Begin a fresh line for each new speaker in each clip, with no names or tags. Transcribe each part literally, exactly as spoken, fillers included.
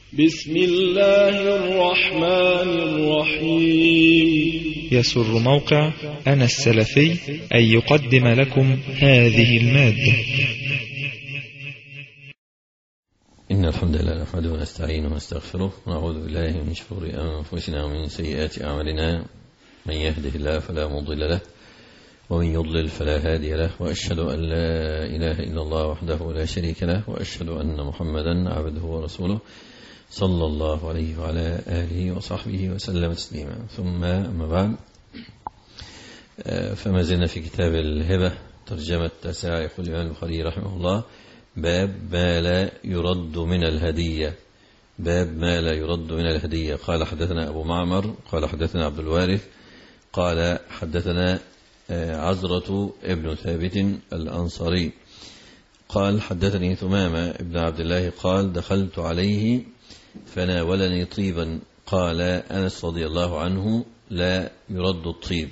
بسم الله الرحمن الرحيم.
يسر موقع أنا السلفي أن يقدم لكم هذه المادة.
إن الحمد لله نحمده ونستعينه ونستغفره ونعوذ بالله من شرور أنفسنا ومن سيئات أعمالنا. من يهده الله فلا مضل له ومن يضلل فلا هادي له، وأشهد أن لا إله إلا الله وحده لا شريك له، وأشهد أن محمدا عبده ورسوله صلى الله عليه وعلى آله وصحبه وسلم تسليما. ثم أما بعد، فما زلنا في كتاب الهبة ترجمة تساعي الإمام البخاري رحمه الله، باب ما لا يرد من الهدية. باب ما لا يرد من الهدية. قال حدثنا أبو معمر قال حدثنا عبد الوارث قال حدثنا عزرة ابن ثابت الأنصاري قال حدثني ثمامة ابن عبد الله قال دخلت عليه فناولني طيبا. قال أنس رضي الله عنه لا يرد الطيب،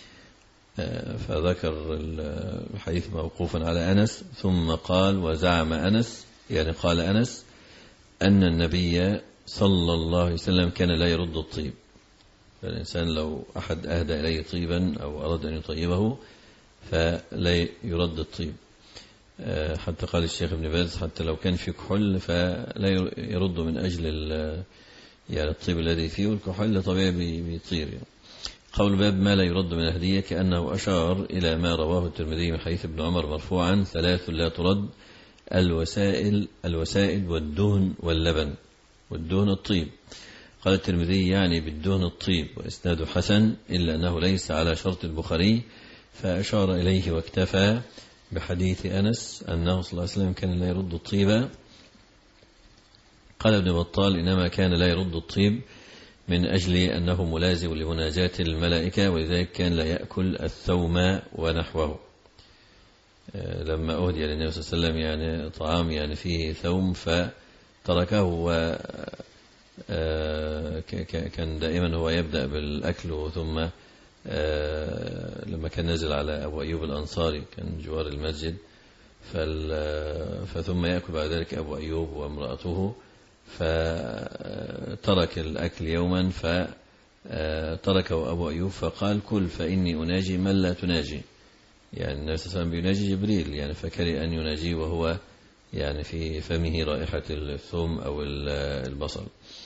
فذكر الحديث موقوفا على أنس، ثم قال وزعم أنس، يعني قال أنس أن النبي صلى الله عليه وسلم كان لا يرد الطيب. فالإنسان لو أحد أهدى إليه طيبا أو أراد أن يطيبه فلا يرد الطيب. حتى قال الشيخ ابن باز حتى لو كان في كحول فلا يرد من أجل يعني الطيب الذي فيه، والكحول طبيعي بيطير. يعني قول باب ما لا يرد من الهدية كأنه أشار إلى ما رواه الترمذي من حديث ابن عمر مرفوعا: ثلاث لا ترد: الوسائل الوسائل والدهن واللبن. والدهن الطيب. قال الترمذي يعني بالدهن الطيب، وإسناده حسن إلا أنه ليس على شرط البخاري، فأشار إليه واكتفى بحديث أنس أنه صلى الله عليه وسلم كان لا يرد الطيب. قال ابن بطال إنما كان لا يرد الطيب من أجل أنه ملازم لمناجاة الملائكة، ولذلك كان لا يأكل الثوم ونحوه. لما أهدي للنبي صلى الله عليه وسلم يعني طعام يعني فيه ثوم فتركه، و كان دائما هو يبدأ بالأكل، ثم لما كان نزل على أبو أيوب الأنصاري كان جوار المسجد، فثم يأكل بعد ذلك أبو أيوب وامرأته، فترك الأكل يوما فتركه أبو أيوب فقال كل فإني أناجي من لا تناجي. يعني النبي صلى الله عليه وسلم بيناجي جبريل، يعني فكره أن يناجي وهو يعني في فمه رائحة الثوم أو البصل.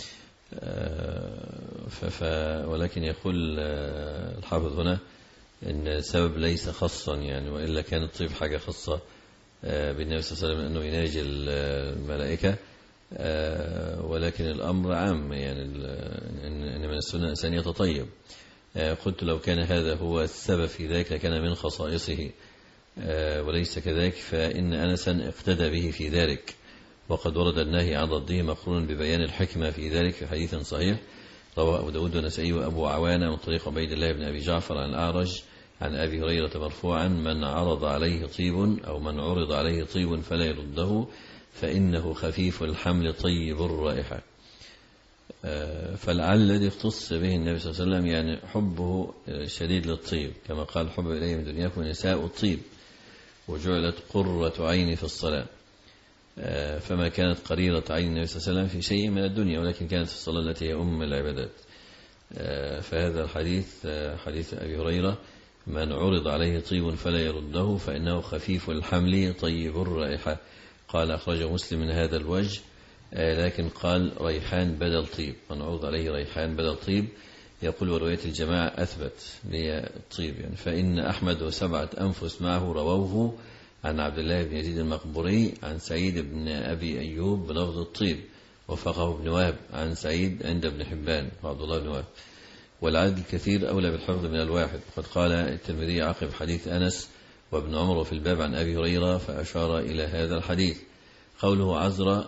ولكن يقول الحافظ هنا إن السبب ليس خاصا، يعني وإلا كانت الطيب حاجة خاصة بالنبي صلى الله عليه وسلم أنه يناجي الملائكة، ولكن الأمر عام، يعني أن من السنة إنسان يتطيب. قلت لو كان هذا هو السبب في ذلك كان من خصائصه، وليس كذلك، فإن أنسا اقتدى به في ذلك، وقد ورد النهي عن رده مقرون ببيان الحكمة في ذلك في حديث صحيح رواه أبو داود والنسائي وأبو عوانة من طريق عبيد الله بن أبي جعفر عن الأعرج عن أبي هريرة مرفوعا: من عرض عليه طيب أو من عرض عليه طيب فلا يرده فإنه خفيف الحمل طيب الرائحة. فالعل الذي اختص به النبي صلى الله عليه وسلم يعني حبه شديد للطيب، كما قال حب إليه من دنياكم نساء الطيب وجعلت قرة عيني في الصلاة. فما كانت قريرة عين النبي صلى الله عليه وسلم في شيء من الدنيا، ولكن كانت في الصلاة التي هي أم العبادات. فهذا الحديث حديث أبي هريرة: من عرض عليه طيب فلا يرده فإنه خفيف الحمل طيب الرائحة. قال أخرجه مسلم من هذا الوجه، لكن قال ريحان بدل طيب، من عرض عليه ريحان بدل طيب. يقول ورواية الجماعة أثبت للطيب، يعني فإن أحمد وسبعة أنفس معه رووه عن عبد الله بن يزيد المقبوري عن سعيد بن أبي أيوب بلفظ الطيب، وفقه ابن وهب عن سعيد عند ابن حبان وعبد الله بن وهب. والعدد الكثير أولى بالحفظ من الواحد. وقد قال الترمذي عقب حديث أنس وابن عمر وفي الباب عن أبي هريرة فأشار إلى هذا الحديث. قوله عزرة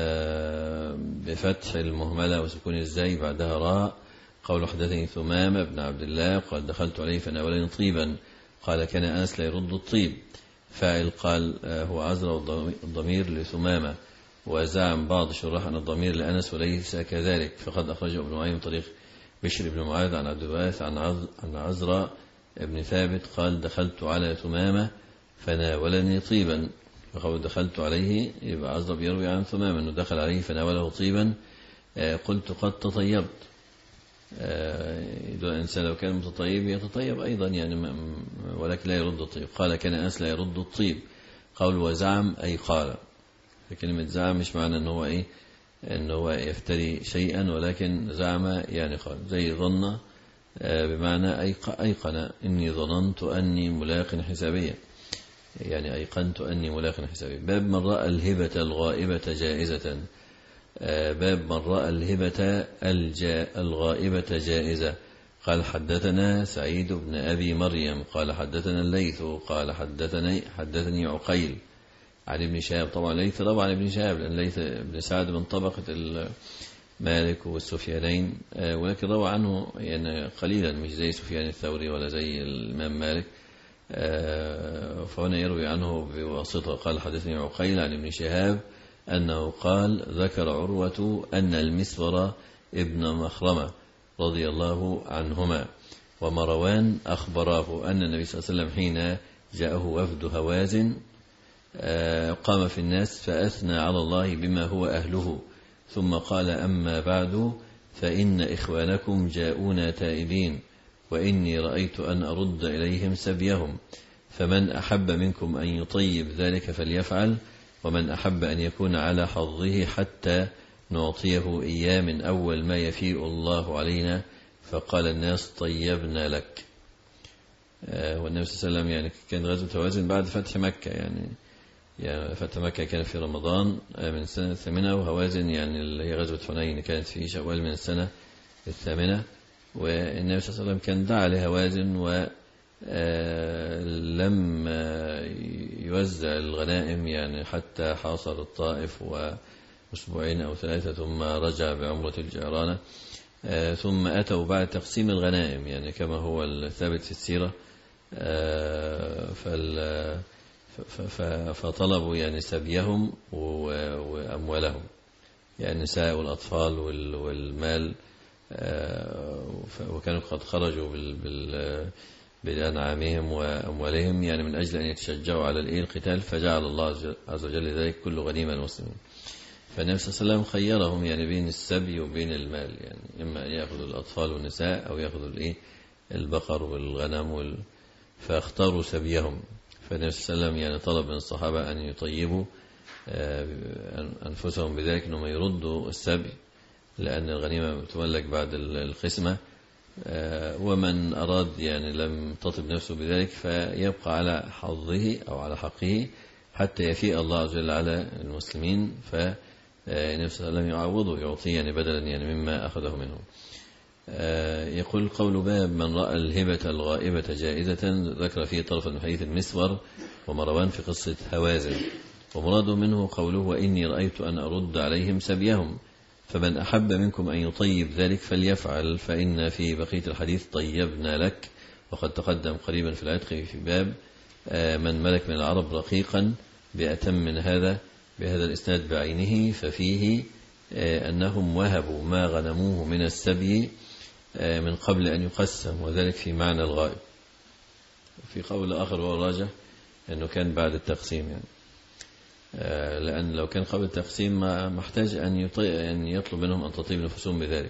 بفتح المهملة وسكون الزاي بعدها راء. قول حدثني ثمامة بن عبد الله قال دخلت عليه فناولني طيبا. قال كان أنس لا يرد الطيب. فاعل قال هو عزرة الضمير لثمامة، وزعم بعض شراح أن الضمير لأنس وليس كذلك، فقد أخرجه ابن معين من طريق بشر بن معاذ عن عبد الوارث عن عزرة ابن ثابت قال دخلت على ثمامة فناولني طيبا. فقال دخلت عليه، يبقى عزرة بيروي عن ثمامة أنه دخل عليه فناوله طيبا، قلت قد تطيبت. الإنسان لو كان متطيب يتطيب أيضا يعني، ولكن لا يرد الطيب. قال كان أنس لا يرد الطيب. قول وزعم أي قال. فكلمة زعم مش معنى أنه هو إيه أنه هو يفتري شيئا، ولكن زعم يعني قال. زي ظن بمعنى أيقن، إني ظننت أني ملاق حسابيا، يعني أيقنت أني ملاق حسابيا. باب من رأى الهبة الغائبة جائزة. باب من رأى الهبة الغائبة جائزة. قال حدثنا سعيد بن أبي مريم قال حدثنا الليث قال حدثني حدثني عقيل عن ابن شهاب. طبعا الليث روى عن ابن شهاب، لأن الليث بن سعد من طبقة مالك والسفيانين، ولكن روى عنه يعني قليلا، مش زي سفيان الثوري ولا زي الإمام مالك. فهنا يروي عنه بواسطة. قال حدثني عقيل عن ابن شهاب أنه قال ذكر عروة أن المسور ابن مخرمة رضي الله عنهما ومروان أخبراه أن النبي صلى الله عليه وسلم حين جاءه وفد هوازن قام في الناس فأثنى على الله بما هو أهله، ثم قال أما بعد فإن إخوانكم جاءونا تائبين، وإني رأيت أن أرد إليهم سبيهم، فمن أحب منكم أن يطيب ذلك فليفعل، ومن أحب أن يكون على حظه حتى نعطيه إياه من أول ما يفيء الله علينا. فقال الناس طيبنا لك. والنبي صلى الله عليه وسلم يعني كان غزوة هوازن بعد فتح مكة، يعني يعني فتح مكة كان في رمضان من السنة الثامنة، وهوازن يعني اللي هي غزوة حنين كانت في شوال من السنة الثامنة. والنبي صلى الله عليه وسلم كان دعا لهوازن ولم يوزع الغنائم يعني حتى حاصر الطائف وأسبوعين أو ثلاثة، ثم رجع بعمرة الجعرانة. ثم أتوا بعد تقسيم الغنائم يعني كما هو الثابت في السيرة، فطلبوا يعني سبيهم وأموالهم، يعني النساء والأطفال والمال، وكانوا قد خرجوا بأنعامهم وأموالهم يعني من أجل أن يتشجعوا على القتال، فجعل الله عز وجل ذلك كل غنيمة المسلمين. فالنبي صلى الله عليه وسلم خيرهم يعني بين السبي وبين المال، يعني إما أن يأخذوا الأطفال والنساء أو يأخذوا البقر والغنم وال... فاختاروا سبيهم. فالنبي صلى الله عليه وسلم يعني طلب من الصحابة أن يطيبوا أنفسهم بذلك، أنهم يردوا السبي، لأن الغنيمة تملك بعد القسمة، ومن أراد يعني لم تطب نفسه بذلك فيبقى على حظه أو على حقه حتى يفيء الله عز وجل على المسلمين، فالنبي صلى الله عليه وسلم يعوضه، يعطيه يعني بدلا يعني مما أخذه منهم. يقول قول باب من رأى الهبة الغائبة جائزة. ذكر فيه طرف من حديث المسور ومروان في قصة هوازن، ومراده منه قوله وإني رأيت أن أرد عليهم سبيهم، فمن أحب منكم أن يطيب ذلك فليفعل، فإن في بقية الحديث طيبنا لك. وقد تقدم قريبا في العتق في باب من ملك من العرب رقيقا بأتم من هذا بهذا الإسناد بعينه، ففيه أنهم وهبوا ما غنموه من السبي من قبل أن يقسم، وذلك في معنى الغائب. في قول آخر هو الراجح أنه كان بعد التقسيم، يعني لأن لو كان قبل التقسيم ما محتاج أن أن يطلب منهم أن تطيب نفسهم بذلك.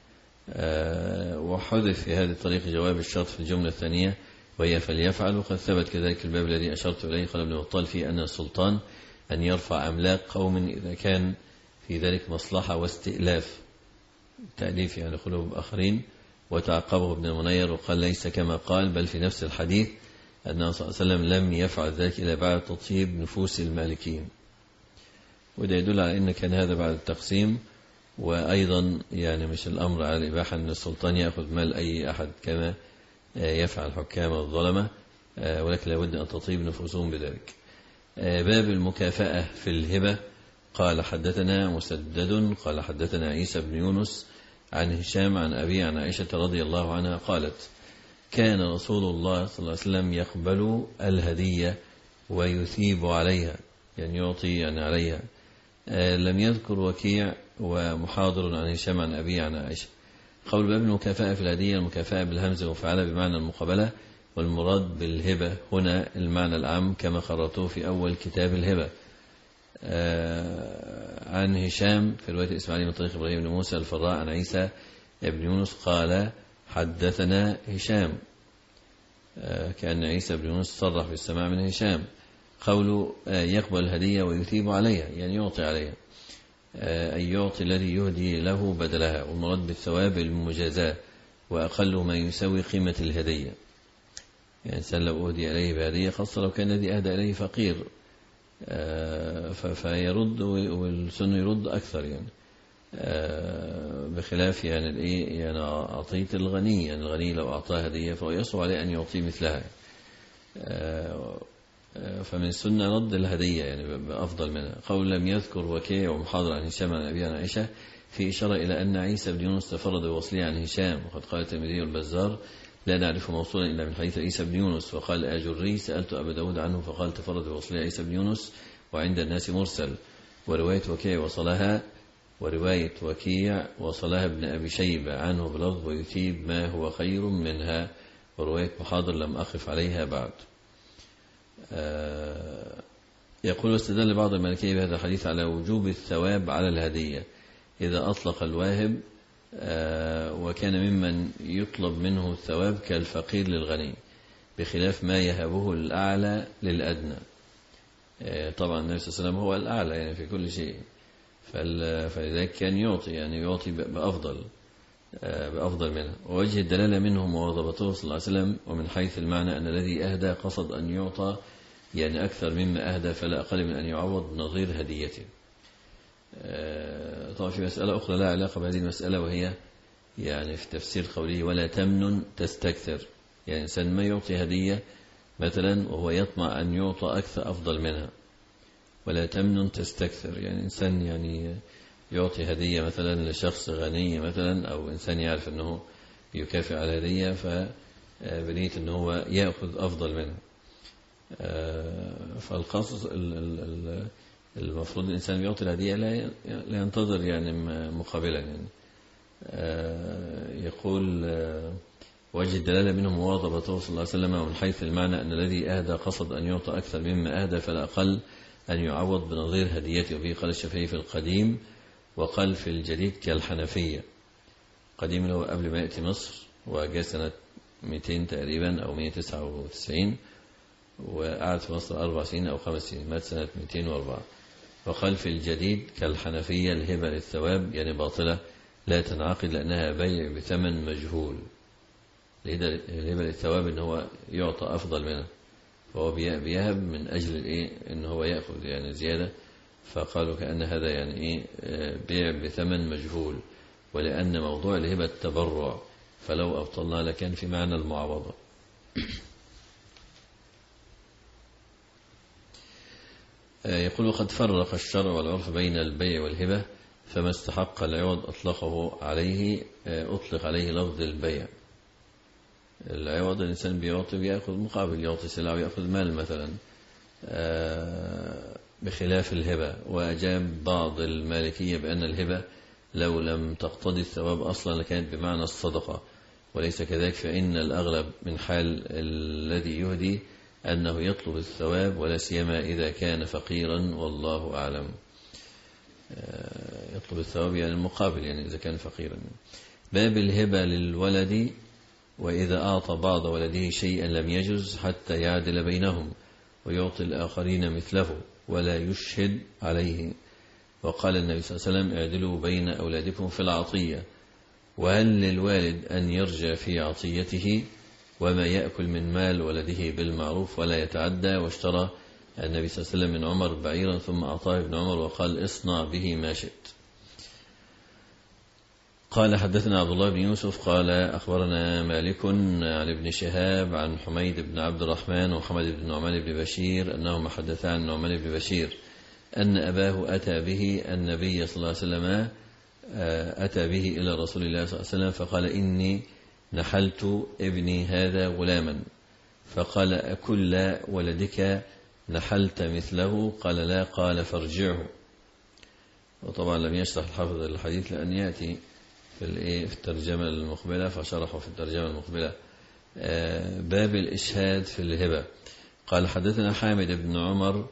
وحذف في هذه الطريقة جواب الشرط في الجملة الثانية وهي فليفعل، وقد ثبت كذلك الباب الذي أشرت إليه قال ابن بطال فيه أن السلطان أن يرفع أملاك قوم إذا كان في ذلك مصلحة واستئلاف، تأليف يعني قلوب آخرين. وتعقبه ابن المنير وقال ليس كما قال، بل في نفس الحديث أنه صلى الله عليه وسلم لم يفعل ذلك إلا بعد تطيب نفوس المالكين. وده يدل على أن كان هذا بعد التقسيم. وأيضا يعني مش الأمر على الإباحة أن السلطان يأخذ مال أي أحد كما يفعل الحكام والظلمة، ولكن لابد أن تطيب نفوسهم بذلك. باب المكافأة في الهبة. قال حدثنا مسدد قال حدثنا عيسى بن يونس عن هشام عن أبي عن عائشة رضي الله عنها قالت كان رسول الله صلى الله عليه وسلم يقبل الهدية ويثيب عليها، يعني يعطي يعني عليها. لم يذكر وكيع ومحاضر عن هشام عن أبي عن عائشة. قول باب المكافأة في الهدية، المكافأة بالهمزة وفعلها بمعنى المقابلة، والمراد بالهبة هنا المعنى العام كما قررته في أول كتاب الهبة. عن هشام في رواية إسماعيل من طريق إبراهيم بن موسى الفراء عن عيسى بن يونس قال حدثنا هشام، كأن عيسى بن يونس صرح بالسماع من هشام. قوله يقبل الهدية ويثيب عليها يعني يعطي عليها، أي يعطي الذي يهدي له بدلها، والمراد بالثواب المجازاة وأقل ما يساوي قيمة الهدية. يعني إنسان لو أهدي إليه بهدية، خاصة لو كان الذي أهدى إليه فقير فيرد، والسنة يرد أكثر يعني، بخلاف يعني الإيه يعني أعطيت الغني، يعني الغني لو أعطاه هدية فهو يصعب عليه أن يعطي مثلها، فمن السنة رد الهدية يعني بأفضل منها. قول لم يذكر وكيع ومحاضر عن هشام عن أبي عن عائشة في إشارة إلى أن عيسى بن يونس تفرد بوصله عن هشام، وقد قال الترمذي والبزار لا نعرف موصولا إلا من حديث عيسى بن يونس. وقال آجري سألت أبا داود عنه فقال تفرد بوصله عيسى بن يونس وعند الناس مرسل. ورواية وكيع وصلها ورواية وكيع وصلها ابن أبي شيبة عنه بلفظ ويثيب ما هو خير منها. ورواية محاضر لم أقف عليها بعد. يقول واستدل بعض المالكية بهذا الحديث على وجوب الثواب على الهدية إذا أطلق الواهب، وكان ممن يطلب منه الثواب كالفقير للغني، بخلاف ما يهبه الأعلى للأدنى. طبعا النبي صلى الله عليه وسلم هو الأعلى يعني في كل شيء، فلذلك كان يعطي يعني يعطي بأفضل بأفضل منه. ووجه الدلالة منه مواظبته صلى الله عليه وسلم، ومن حيث المعنى أن الذي أهدى قصد أن يعطى يعني أكثر مما أهدى فلا أقل من أن يعوض نظير هديته. طبعا في مسألة أخرى لا علاقة بهذه المسألة، وهي يعني في تفسير قوله ولا تمنن تستكثر، يعني إنسان ما يعطي هدية مثلا وهو يطمع أن يعطى أكثر أفضل منها. ولا تمنن تستكثر يعني إنسان يعني يعطي هدية مثلا لشخص غني مثلا، أو إنسان يعرف أنه يكافئ على هدية فبنية أنه هو يأخذ أفضل منها. فالقصص المفروض الإنسان يعطي الهدية لا ينتظر يعني مقابلا يعني. يقول وجه الدلالة منه مواظبته صلى الله عليه وسلم، ومن حيث المعنى أن الذي أهدى قصد أن يعطى أكثر مما أهدى فلا أقل أن يعوض بنظير هديته. وفيه قال الشافعي في القديم، وقال في الجديد كالحنفية. قديم له قبل ما يأتي مصر، وجاء سنة مئتين تقريبا أو مئة وتسعة وتسعين، وقعد في مصر أربع سنين أو خمس سنين، مات سنة مئتين وأربعة. وقال في الجديد كالحنفية الهبة للثواب يعني باطلة لا تنعقد لأنها بيع بثمن مجهول. الهبة للثواب إن هو يعطى أفضل منه، فهو بيهب من أجل الإيه إن هو يأخذ يعني زيادة، فقالوا كأن هذا يعني إيه بيع بثمن مجهول، ولأن موضوع الهبة التبرع، فلو أبطلنا لكان في معنى المعاوضة. يقول وقد فرق الشرع والعرف بين البيع والهبة، فما استحق العوض أطلقه عليه أطلق عليه لفظ البيع. العوض الإنسان بيعطي بيأخذ مقابل، يعطي سلعة ويأخذ مال مثلا، بخلاف الهبة. وأجاب بعض المالكية بأن الهبة لو لم تقتضي الثواب أصلا لكانت بمعنى الصدقة، وليس كذلك، فإن الأغلب من حال الذي يهدي أنه يطلب الثواب، ولا سيما إذا كان فقيرا، والله أعلم. يطلب الثواب يعني المقابل يعني إذا كان فقيرا. باب الهبة للولد، وإذا أعطى بعض ولده شيئا لم يجز حتى يعدل بينهم ويعطي الآخرين مثله ولا يشهد عليه. وقال النبي صلى الله عليه وسلم اعدلوا بين أولادكم في العطية. وهل للوالد أن يرجع في عطيته وما يأكل من مال ولده بالمعروف ولا يتعدى؟ واشترى النبي صلى الله عليه وسلم من عمر بعيرا ثم أعطاه ابن عمر وقال اصنع به ما شئت. قال حدثنا عبد الله بن يوسف قال أخبرنا مالك عن ابن شهاب عن حميد بن عبد الرحمن وحمد بن نعمان بن بشير أنهما حدثا عن نعمان بن بشير أن أباه أتى به النبي صلى الله عليه وسلم أتى به إلى رسول الله صلى الله عليه وسلم فقال إني نحلت ابني هذا غلاما، فقال أكل ولدك نحلت مثله؟ قال لا. قال فارجعه. وطبعا لم يشرح الحافظ الحديث لأن يأتي في في الترجمة المقبلة، فشرحه في الترجمة المقبلة. باب الإشهاد في الهبة. قال حدثنا حامد بن عمر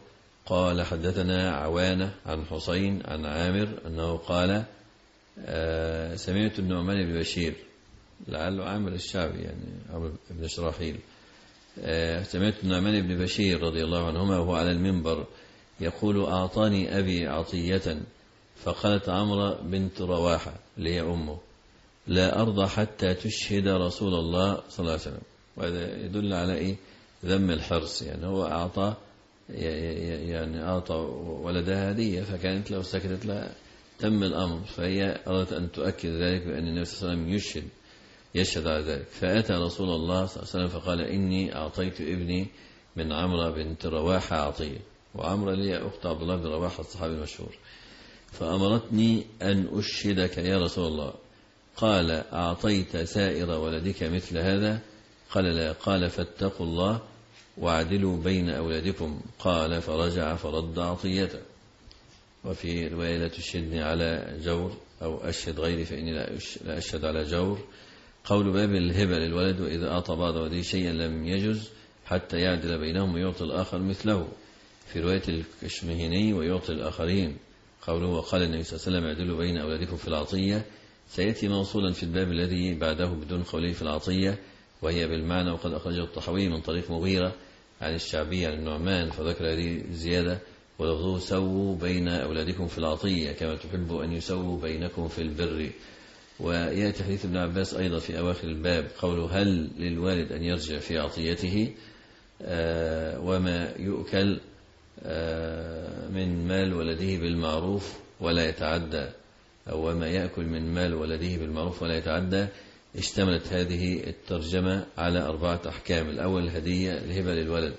قال حدثنا عوانة عن حسين عن عامر أنه قال آه سمعت النعمان بن بشير، لعله عامر الشعبي يعني عمرو بن شراحيل، آه سمعت النعمان بن بشير رضي الله عنهما وهو على المنبر يقول أعطاني أبي عطية، فقالت عمرو بنت رواحة اللي هي أمه لا أرضى حتى تشهد رسول الله صلى الله عليه وسلم. وهذا يدل على إيه؟ ذم الحرص، يعني هو أعطى يعني أعطى ولدها هدية، فكانت لو سكتت لا تم الأمر، فهي أردت أن تؤكد ذلك بأن النبي صلى الله عليه وسلم يشهد يشهد على ذلك. فأتى رسول الله صلى الله عليه وسلم فقال إني أعطيت ابني من عمرو بنت رواحة عطية، وعمرو لي أخت عبد الله بن رواحة الصحابي المشهور، فأمرتني أن أشهدك يا رسول الله. قال أعطيت سائر ولدك مثل هذا؟ قال لا. قال فاتقوا الله واعدلوا بين أولادكم. قال فرجع فرد عطيته. وفي رواية لا تشهدني على جور أو أشهد غيري فإني لا أشهد على جور. قول باب الهبة للولد وإذا أعطى بعض ولده شيئا لم يجز حتى يعدل بينهم ويعطي الآخر مثله. في رواية الكشمهني ويعطي الآخرين. قوله وقال النبي صلى الله عليه وسلم اعدلوا بين أولادكم في العطية سيأتي موصولا في الباب الذي بعده بدون قوله في العطية، وهي بالمعنى، وقد أخرجه الطحاوي من طريق مغيرة عن الشعبي عن النعمان فذكر هذه زيادة ولفظه سووا بين أولادكم في العطية كما تحب أن يسووا بينكم في البر. ويأتي حديث ابن عباس أيضا في أواخر الباب قوله هل للوالد أن يرجع في عطيته آه وما يؤكل آه من مال ولده بالمعروف ولا يتعدى، أو وما يأكل من مال ولده بالمعروف ولا يتعدى. اشتملت هذه الترجمة على أربعة أحكام. الأول الهدية الهبة للولد،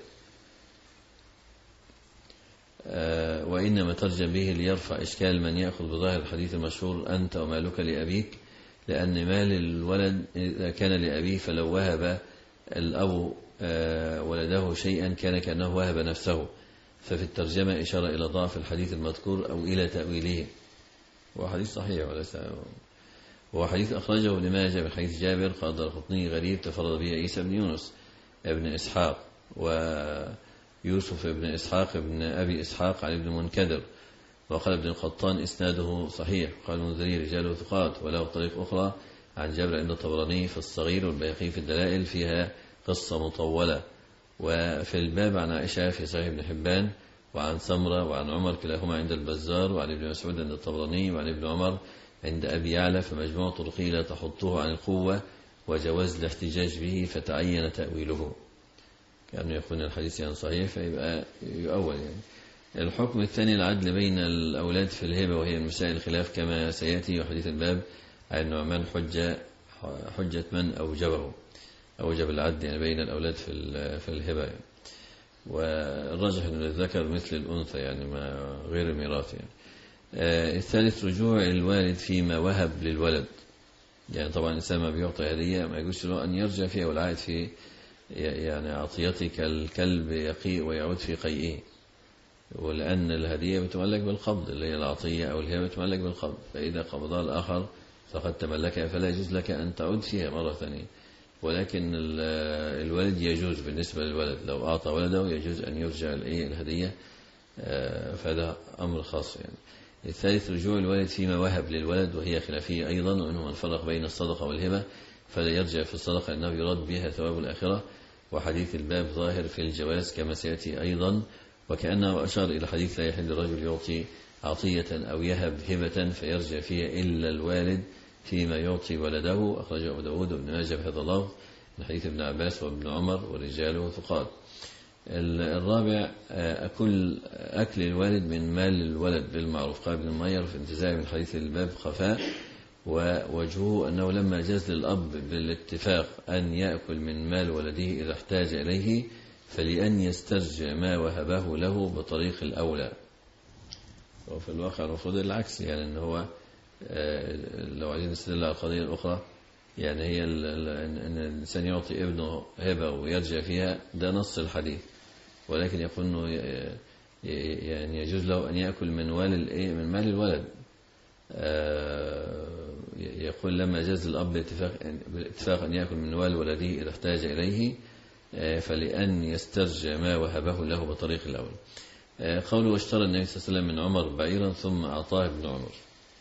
آه وإنما ترجم به ليرفع إشكال من يأخذ بظاهر الحديث المشهور أنت ومالك لأبيك، لأن مال الولد إذا كان لأبيه فلو وهب الأب آه ولده شيئا كان كأنه وهب نفسه، ففي الترجمة إشارة إلى ضعف الحديث المذكور أو إلى تأويله. هو حديث صحيح وليس هو حديث أخرجه ابن ماجه من حديث جابر قال الدارقطني غريب تفرد به عيسى بن يونس ابن إسحاق ويوسف ابن إسحاق ابن أبي إسحاق عن ابن منكدر. وقال ابن القطان إسناده صحيح. قال المنذري رجاله ثقات، وله طريق أخرى عن جابر عند الطبراني في الصغير والبيهقي في الدلائل فيها قصة مطولة. وفي الباب عن عائشة في صحيح ابن حبان وعن سمرة وعن عمر كلاهما عند البزار، وعن ابن مسعود عند الطبراني، وعن ابن عمر عند أبي يعلى، فمجموع طرقه لا تحطه عن القوة وجواز الاحتجاج به فتعين تأويله، كأنه يكون الحديث يعني صحيح فيبقى يؤول. يعني الحكم الثاني العدل بين الأولاد في الهبة، وهي المسائل الخلاف كما سيأتي. وحديث الباب عن النعمان حجة حجة من أوجبه أوجب العدل يعني بين الأولاد في في الهبة يعني. والرجح أن الذكر مثل الأنثى يعني ما غير الميراث يعني. آه الثالث رجوع الوالد فيما وهب للولد، يعني طبعا الإنسان ما بيعطي هدية ما يجوز له أن يرجع فيها والعائد في يعني عطيتك الكلب يقيء ويعود في قيئه، ولأن الهدية بتملك بالقبض اللي هي العطية أو الهبة بتملك بالقبض، فإذا قبضها الآخر فقد تملكها فلا يجوز لك أن تعود فيها مرة ثانية. ولكن الولد يجوز بالنسبة للولد لو أعطى ولده يجوز أن يرجع الهدية، فهذا أمر خاص يعني. الثالث رجوع الولد فيما وهب للولد، وهي خلافية أيضا، وإنه من فرق بين الصدقة والهبة فلا يرجع في الصدقة إنه يراد بها ثواب الآخرة. وحديث الباب ظاهر في الجواز كما سيأتي أيضا، وكأنه أشار إلى حديث لا يحل الرجل يعطي عطية أو يهب هبة فيرجع فيها إلا الوالد فيما يعطي ولده. أخرجه أبو داود وابن ماجه بهذا اللفظ من حديث ابن عباس وابن عمر ورجاله ثقات. الرابع أكل أكل الوالد من مال الولد بالمعروف. قال ابن المير في انتزاع من حديث الباب خفاء، ووجهه أنه لما جاز للأب بالاتفاق أن يأكل من مال ولده إذا احتاج إليه فلأن يسترجع ما وهبه له بطريق الأولى. وفي الواقع المفروض العكس، يعني أنه هو لو عايزين نستدل على القضية الأخرى يعني هي أن الإنسان يعطي ابنه هبة ويرجع فيها، ده نص الحديث، ولكن يقول أنه يعني يجوز له أن يأكل من والد من مال الولد. يقول لما جاز الأب بالاتفاق أن يأكل من مال ولده إذا احتاج إليه فلأن يسترجع ما وهبه له بطريق الأول. قوله واشترى النبي صلى الله عليه وسلم من عمر بعيرا ثم أعطاه ابن عمر.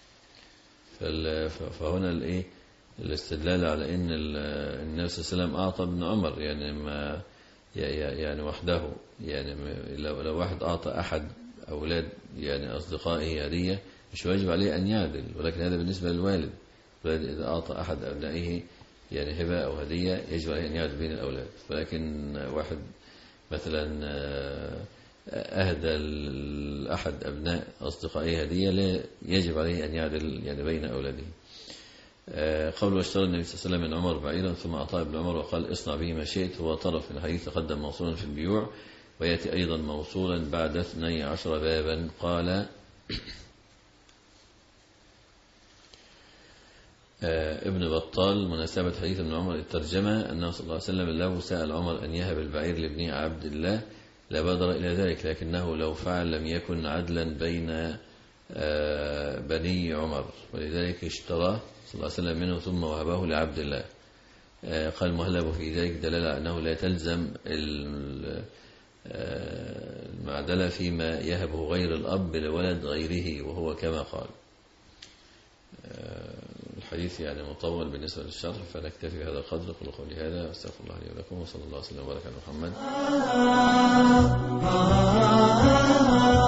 فهنا الايه الاستدلال على ان النبي صلى الله عليه وسلم أعطى ابن عمر يعني ما يعني وحده، يعني لو لو واحد أعطى أحد أولاد يعني أصدقائه هدية مش واجب عليه أن يعدل، ولكن هذا بالنسبة للوالد. إذا أعطى أحد أبنائه يعني هبة أو هدية يجب عليه أن يعدل بين الأولاد. ولكن واحد مثلا أهدى لأحد أبناء أصدقائه هدية لا يجب عليه أن يعدل يعني بين أولاده. قول واشترى النبي صلى الله عليه وسلم من عمر بعيرا ثم أعطاه ابن عمر وقال اصنع به ما شئت، هو طرف الحديث تقدم موصولا في البيوع ويأتي أيضا موصولا بعد اثني عشر بابا. قال ابن بطال مناسبة حديث ابن عمر الترجمة أنه صلى الله عليه وسلم لو سأل عمر أن يهب البعير لابنه عبد الله لبادر إلى ذلك، لكنه لو فعل لم يكن عدلا بين بني عمر، ولذلك اشتراه صلى الله عليه وسلم منه ثم وهبه لعبد الله. قال المهلب في ذلك دلالة أنه لا تلزم المعدلة فيما يهبه غير الأب لولد غيره، وهو كما قال. الحديث يعني مطول بالنسبة للشرح، فنكتفي بهذا القدر. قل قولي هذا واستغفر الله لي ولكم، وصلى الله وسلم وبارك على محمد.